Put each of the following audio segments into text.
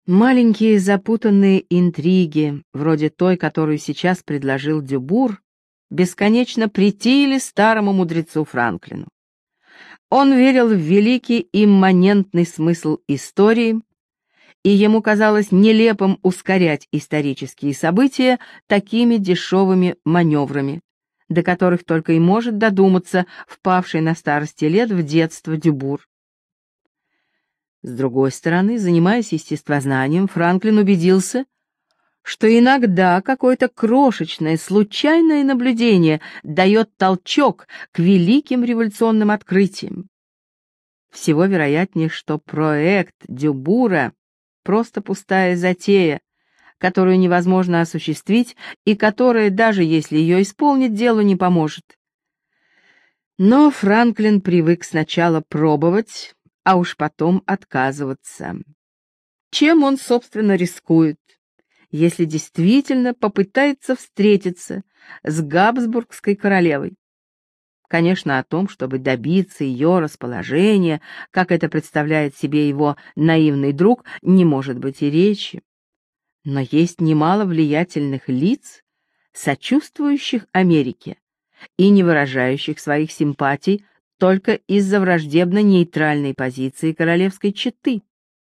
Маленькие запутанные интриги, вроде той, которую сейчас предложил Дюбур, бесконечно претили старому мудрецу Франклину. Он верил в великий имманентный смысл истории, и ему казалось нелепым ускорять исторические события такими дешевыми маневрами, до которых только и может додуматься впавший на старости лет в детство Дюбур. С другой стороны, занимаясь естествознанием, Франклин убедился, что иногда какое-то крошечное случайное наблюдение дает толчок к великим революционным открытиям. Всего вероятнее, что проект Дюбура — просто пустая затея, которую невозможно осуществить и которая, даже если ее исполнить, делу не поможет. Но Франклин привык сначала пробовать, а уж потом отказываться. Чем он, собственно, рискует, если действительно попытается встретиться с Габсбургской королевой? Конечно, о том, чтобы добиться ее расположения, как это представляет себе его наивный друг, не может быть и речи. Но есть немало влиятельных лиц, сочувствующих Америке и не выражающих своих симпатий только из-за враждебно-нейтральной позиции королевской четы.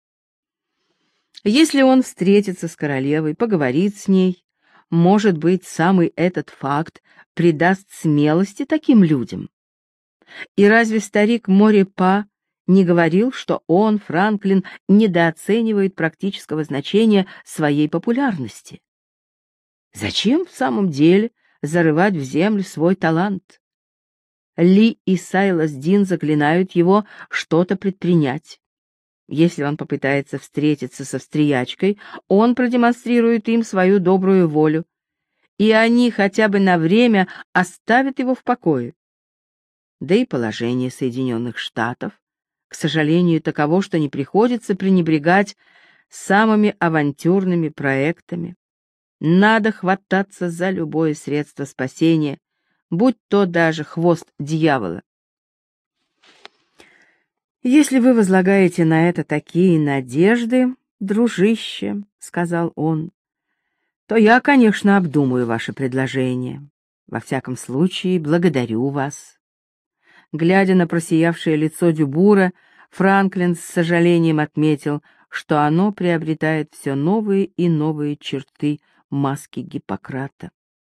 Если он встретится с королевой, поговорит с ней, может быть, самый этот факт придаст смелости таким людям. И разве старик Морепа не говорил, что он, Франклин, недооценивает практического значения своей популярности? Зачем в самом деле зарывать в землю свой талант? Ли и Сайлас Дин заклинают его что-то предпринять. Если он попытается встретиться с австриячкой, он продемонстрирует им свою добрую волю, и они хотя бы на время оставят его в покое. Да и положение Соединенных Штатов, к сожалению, таково, что не приходится пренебрегать самыми авантюрными проектами. Надо хвататься за любое средство спасения, будь то даже хвост дьявола. «Если вы возлагаете на это такие надежды, дружище, — сказал он, — то я, конечно, обдумаю ваше предложение. Во всяком случае, благодарю вас». Глядя на просиявшее лицо Дюбура, Франклин с сожалением отметил, что оно приобретает все новые и новые черты маски Гиппократа.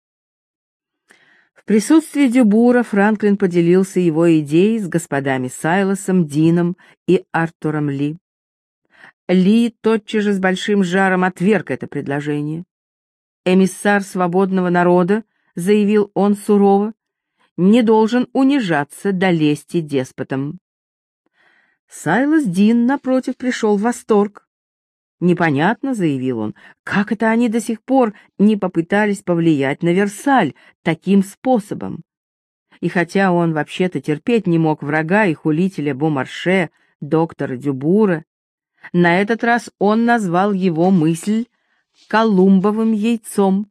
В присутствии Дюбура Франклин поделился его идеей с господами Сайласом, Дином и Артуром Ли. Ли тотчас же с большим жаром отверг это предложение. Эмиссар свободного народа, заявил он сурово, не должен унижаться до лести деспотом. Сайлас Дин, напротив, пришел в восторг. «Непонятно, — заявил он, — как это они до сих пор не попытались повлиять на Версаль таким способом?» И хотя он вообще-то терпеть не мог врага и хулителя Бомарше, доктора Дюбура, на этот раз он назвал его мысль «Колумбовым яйцом».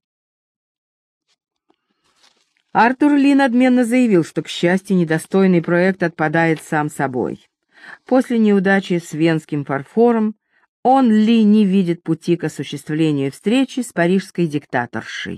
Артур Ли надменно заявил, что, к счастью, недостойный проект отпадает сам собой. После неудачи с венским фарфором он Ли не видит пути к осуществлению встречи с парижской диктаторшей.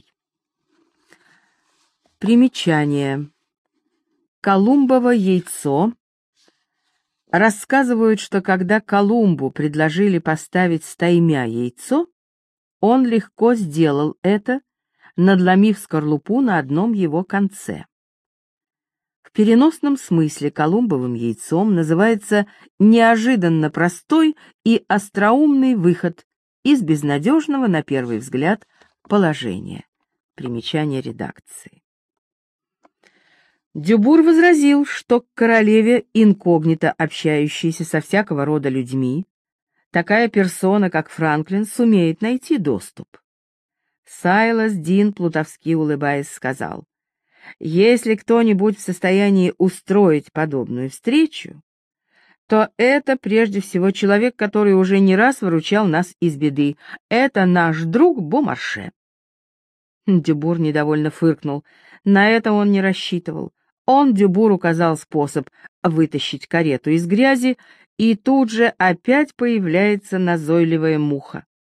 Примечание. Колумбово яйцо. Рассказывают, что когда Колумбу предложили поставить стаймя яйцо, он легко сделал это, надломив скорлупу на одном его конце. В переносном смысле Колумбовым яйцом называется неожиданно простой и остроумный выход из безнадежного, на первый взгляд, положения. Примечание редакции. Дюбур возразил, что к королеве, инкогнито общающейся со всякого рода людьми, такая персона, как Франклин, сумеет найти доступ. Сайлас Дин, плутовски улыбаясь, сказал: «Если кто-нибудь в состоянии устроить подобную встречу, то это прежде всего человек, который уже не раз выручал нас из беды. Это наш друг Бомарше». Дюбур недовольно фыркнул. На это он не рассчитывал. Он, Дюбур, указал способ вытащить карету из грязи, и тут же опять появляется назойливая муха.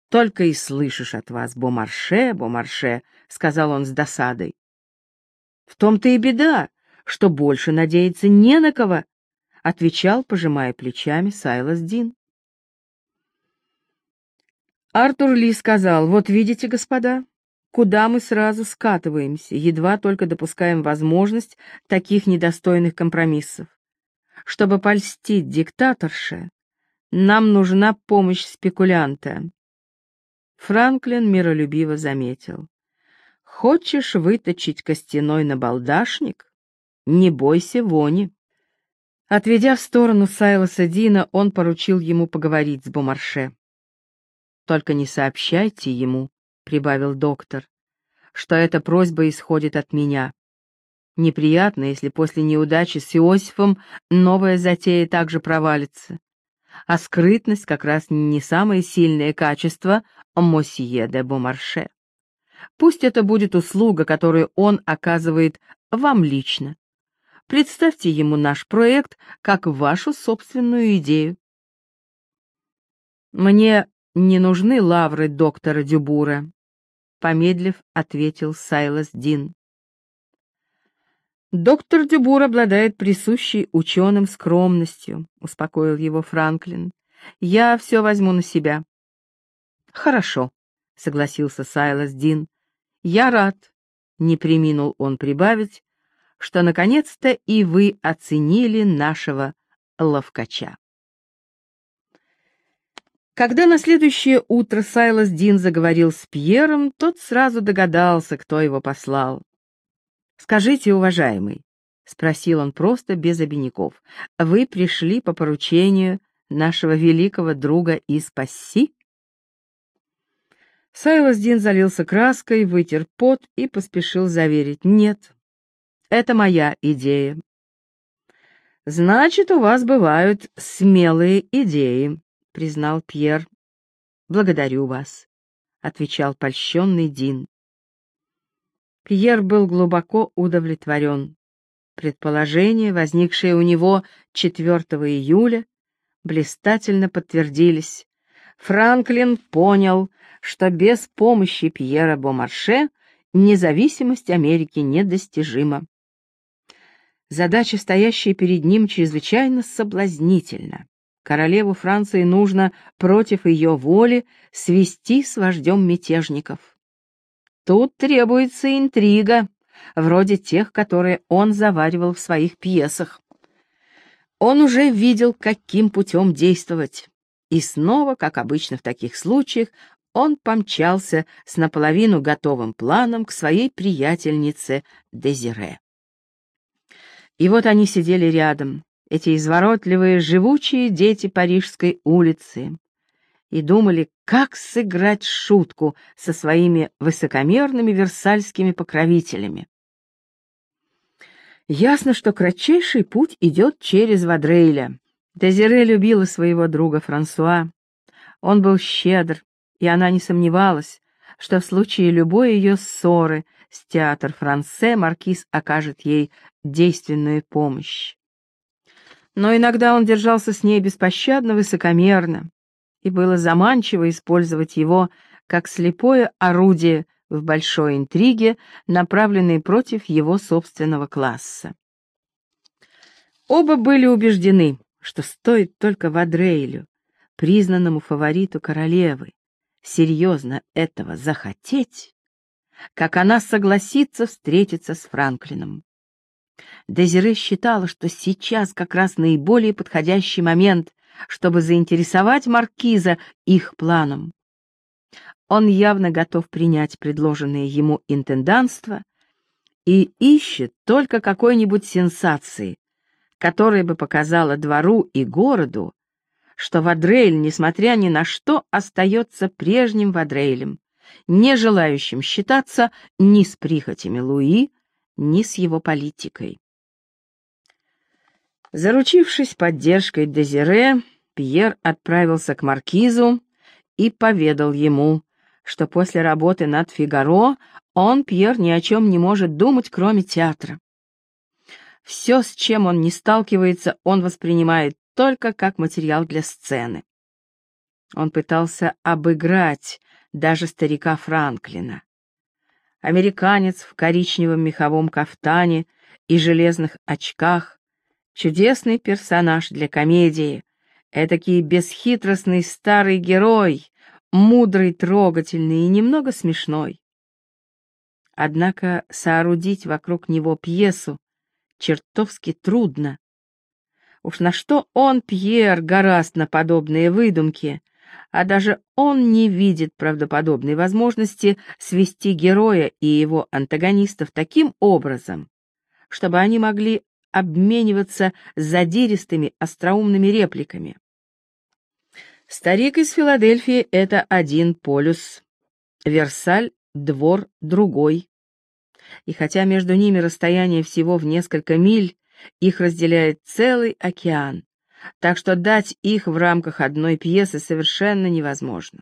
только и слышишь от вас Бомарше, Бомарше», — сказал он с досадой. «В том-то и беда, что больше надеяться не на кого», — отвечал, пожимая плечами, Сайлас Дин. Артур Ли сказал: «Вот видите, господа, куда мы сразу скатываемся, едва только допускаем возможность таких недостойных компромиссов. Чтобы польстить диктаторше, нам нужна помощь спекулянта». Франклин миролюбиво заметил: «Хочешь выточить костяной набалдашник? Не бойся вони». Отведя в сторону Сайласа Дина, он поручил ему поговорить с Бомарше. «Только не сообщайте ему», — прибавил доктор, — «что эта просьба исходит от меня. Неприятно, если после неудачи с Иосифом новая затея также провалится. А скрытность как раз не самое сильное качество мосье де Бомарше. Пусть это будет услуга, которую он оказывает вам лично. Представьте ему наш проект как вашу собственную идею». «Мне не нужны лавры доктора Дюбура», — помедлив, ответил Сайлас Дин. «Доктор Дюбур обладает присущей ученым скромностью», — успокоил его Франклин. «Я все возьму на себя». «Хорошо», — согласился Сайлас Дин. «Я рад», — не преминул он прибавить, «что наконец-то и вы оценили нашего ловкача». Когда на следующее утро Сайлас Дин заговорил с Пьером, тот сразу догадался, кто его послал. «Скажите, уважаемый», — спросил он просто без обиняков, — «вы пришли по поручению нашего великого друга из Пасси?» Сайлас Дин залился краской, вытер пот и поспешил заверить: «Нет, это моя идея». «Значит, у вас бывают смелые идеи», — признал Пьер. «Благодарю вас», — отвечал польщенный Дин. Пьер был глубоко удовлетворен. Предположения, возникшие у него 4 июля, блистательно подтвердились. Франклин понял, что без помощи Пьера Бомарше независимость Америки недостижима. Задача, стоящая перед ним, чрезвычайно соблазнительна. Королеву Франции нужно против ее воли свести с вождем мятежников. Тут требуется интрига, вроде тех, которые он заваривал в своих пьесах. Он уже видел, каким путем действовать. И снова, как обычно в таких случаях, он помчался с наполовину готовым планом к своей приятельнице Дезире. И вот они сидели рядом, эти изворотливые, живучие дети Парижской улицы, и думали, как сыграть шутку со своими высокомерными версальскими покровителями. Ясно, что кратчайший путь идет через Вадрейля. Дезире любила своего друга Франсуа. Он был щедр, и она не сомневалась, что в случае любой ее ссоры с Театр-Франсе маркиз окажет ей действенную помощь. Но иногда он держался с ней беспощадно высокомерно, и было заманчиво использовать его как слепое орудие в большой интриге, направленной против его собственного класса. Оба были убеждены, что стоит только Вадрейлю, признанному фавориту королевы, серьезно этого захотеть, как она согласится встретиться с Франклином. Дезире считала, что сейчас как раз наиболее подходящий момент, чтобы заинтересовать маркиза их планом. Он явно готов принять предложенное ему интендантство и ищет только какой-нибудь сенсации, которая бы показала двору и городу, что Вадрейль, несмотря ни на что, остается прежним Вадрейлем, не желающим считаться ни с прихотями Луи, ни с его политикой. Заручившись поддержкой Дезире, Пьер отправился к маркизу и поведал ему, что после работы над «Фигаро» он, Пьер, ни о чем не может думать, кроме театра. Все, с чем он не сталкивается, он воспринимает только как материал для сцены. Он пытался обыграть даже старика Франклина. Американец в коричневом меховом кафтане и железных очках, чудесный персонаж для комедии, этакий бесхитростный старый герой, мудрый, трогательный и немного смешной. Однако соорудить вокруг него пьесу чертовски трудно. Уж на что он, Пьер, горазд на подобные выдумки, а даже он не видит правдоподобной возможности свести героя и его антагонистов таким образом, чтобы они могли обмениваться задиристыми остроумными репликами. Старик из Филадельфии — это один полюс, Версаль — двор другой. И хотя между ними расстояние всего в несколько миль, их разделяет целый океан, так что дать их в рамках одной пьесы совершенно невозможно.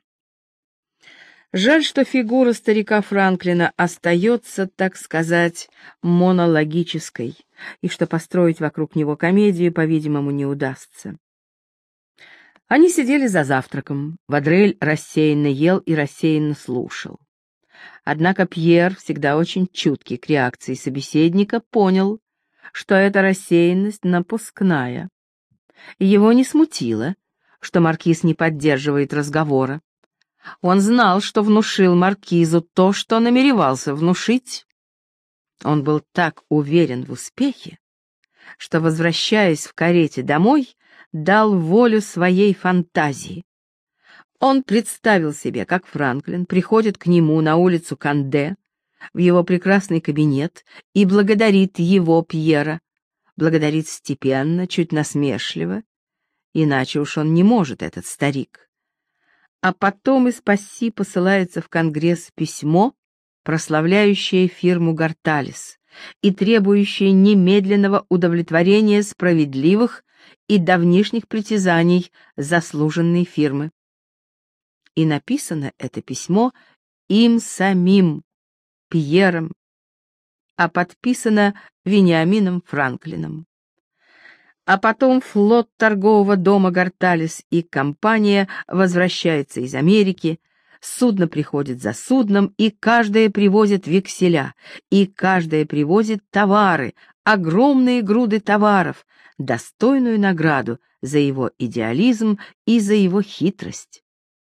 Жаль, что фигура старика Франклина остается, так сказать, монологической, и что построить вокруг него комедию, по-видимому, не удастся. Они сидели за завтраком. Вадрель рассеянно ел и рассеянно слушал. Однако Пьер, всегда очень чуткий к реакции собеседника, понял, что эта рассеянность напускная. Его не смутило, что маркиз не поддерживает разговора. Он знал, что внушил маркизу то, что намеревался внушить. Он был так уверен в успехе, что, возвращаясь в карете домой, дал волю своей фантазии. Он представил себе, как Франклин приходит к нему на улицу Канде, в его прекрасный кабинет, и благодарит его, Пьера, благодарит степенно, чуть насмешливо, иначе уж он не может, этот старик. А потом из Пасси посылается в Конгресс письмо, прославляющее фирму Гарталис и требующее немедленного удовлетворения справедливых и давнишних притязаний заслуженной фирмы. И написано это письмо им самим, Пьером, а подписано Вениамином Франклином. А потом флот торгового дома Гарталис и компания возвращается из Америки, судно приходит за судном, и каждое привозит векселя, и каждое привозит товары, огромные груды товаров, достойную награду за его идеализм и за его хитрость.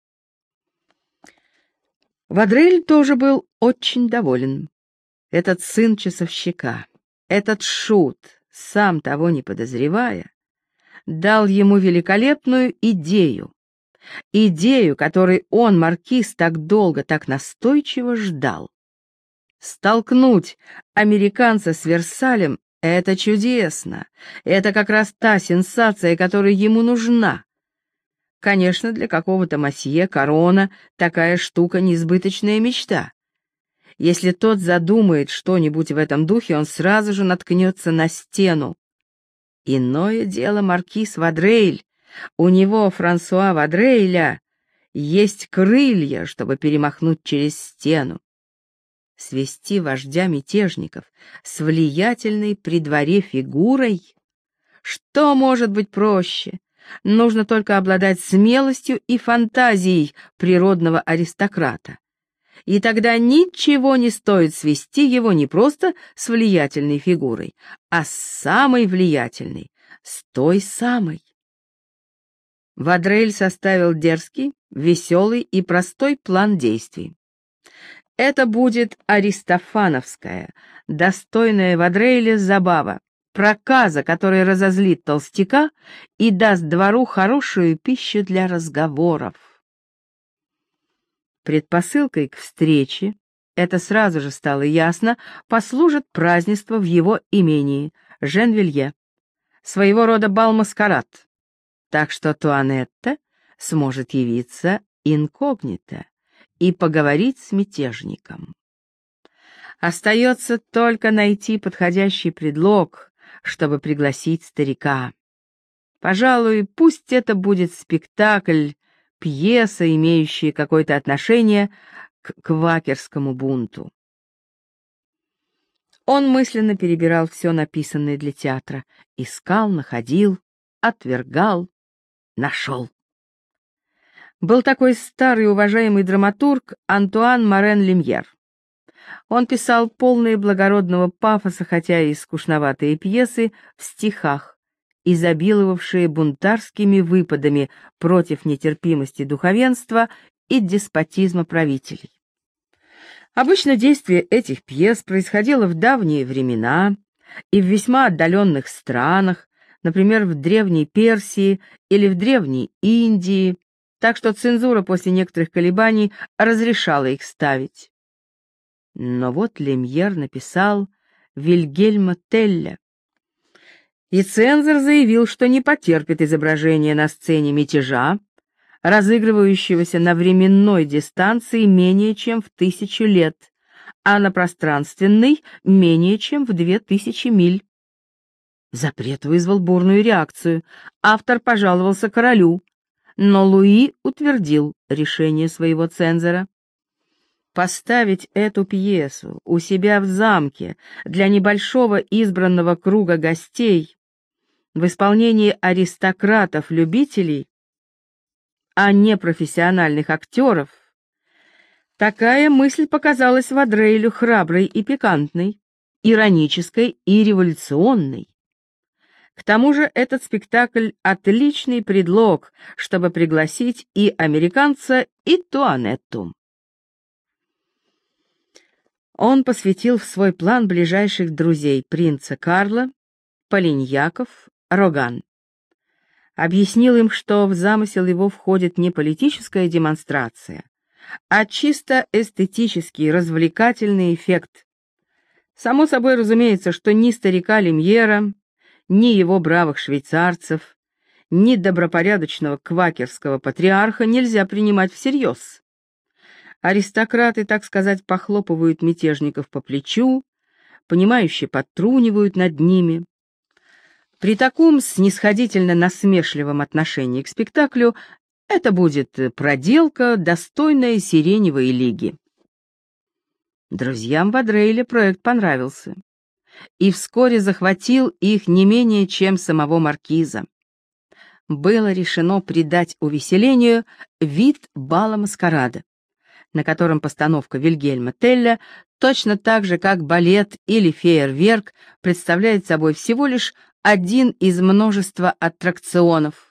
Вадрель тоже был очень доволен. Этот сын часовщика, этот шут, сам того не подозревая, дал ему великолепную идею, которой он, маркиз, так долго, так настойчиво ждал. Столкнуть американца с Версалем — это чудесно, это как раз та сенсация, которая ему нужна. Конечно, для какого-то мосье корона такая штука — несбыточная мечта. Если тот задумает что-нибудь в этом духе, он сразу же наткнется на стену. Иное дело маркиз Вадрель. У него, Франсуа Вадрейля, есть крылья, чтобы перемахнуть через стену. Свести вождя мятежников с влиятельной при дворе фигурой? Что может быть проще? Нужно только обладать смелостью и фантазией природного аристократа. И тогда ничего не стоит свести его не просто с влиятельной фигурой, а с самой влиятельной, с той самой. Вадрель составил дерзкий, веселый и простой план действий. Это будет аристофановская, достойная Вадрейля забава, проказа, которая разозлит толстяка и даст двору хорошую пищу для разговоров. Предпосылкой к встрече, это сразу же стало ясно, послужит празднество в его имении, Женвилье, своего рода бал-маскарад, так что Туанетта сможет явиться инкогнито и поговорить с мятежником. Остается только найти подходящий предлог, чтобы пригласить старика. Пожалуй, пусть это будет спектакль, пьеса, имеющая какое-то отношение к квакерскому бунту. Он мысленно перебирал все написанное для театра, искал, находил, отвергал, нашел. Был такой старый уважаемый драматург Антуан Морен Люмьер. Он писал полные благородного пафоса, хотя и скучноватые пьесы, в стихах, изобиловавшие бунтарскими выпадами против нетерпимости духовенства и деспотизма правителей. Обычно действие этих пьес происходило в давние времена и в весьма отдаленных странах, например, в Древней Персии или в Древней Индии, так что цензура после некоторых колебаний разрешала их ставить. Но вот Люмьер написал Вильгельма Телля, и цензор заявил, что не потерпит изображения на сцене мятежа, разыгрывающегося на временной дистанции менее чем в 1000 лет, а на пространственной менее чем в 2000 миль. Запрет вызвал бурную реакцию. Автор пожаловался королю, но Луи утвердил решение своего цензора. Поставить эту пьесу у себя в замке для небольшого избранного круга гостей в исполнении аристократов-любителей, а не профессиональных актеров, такая мысль показалась Вадрейлю храброй и пикантной, иронической и революционной. К тому же этот спектакль — отличный предлог, чтобы пригласить и американца, и Туанетту. Он посвятил в свой план ближайших друзей принца Карла, Полиньяков, Роган. Объяснил им, что в замысел его входит не политическая демонстрация, а чисто эстетический, развлекательный эффект. Само собой разумеется, что ни старика Люмьера, ни его бравых швейцарцев, ни добропорядочного квакерского патриарха нельзя принимать всерьез. Аристократы, так сказать, похлопывают мятежников по плечу, понимающе подтрунивают над ними. При таком снисходительно-насмешливом отношении к спектаклю это будет проделка, достойная Сиреневой лиги. Друзьям Вадрейля проект понравился и вскоре захватил их не менее, чем самого маркиза. Было решено придать увеселению вид бала-маскарада, на котором постановка Вильгельма Телля точно так же, как балет или фейерверк, представляет собой всего лишь один из множества аттракционов,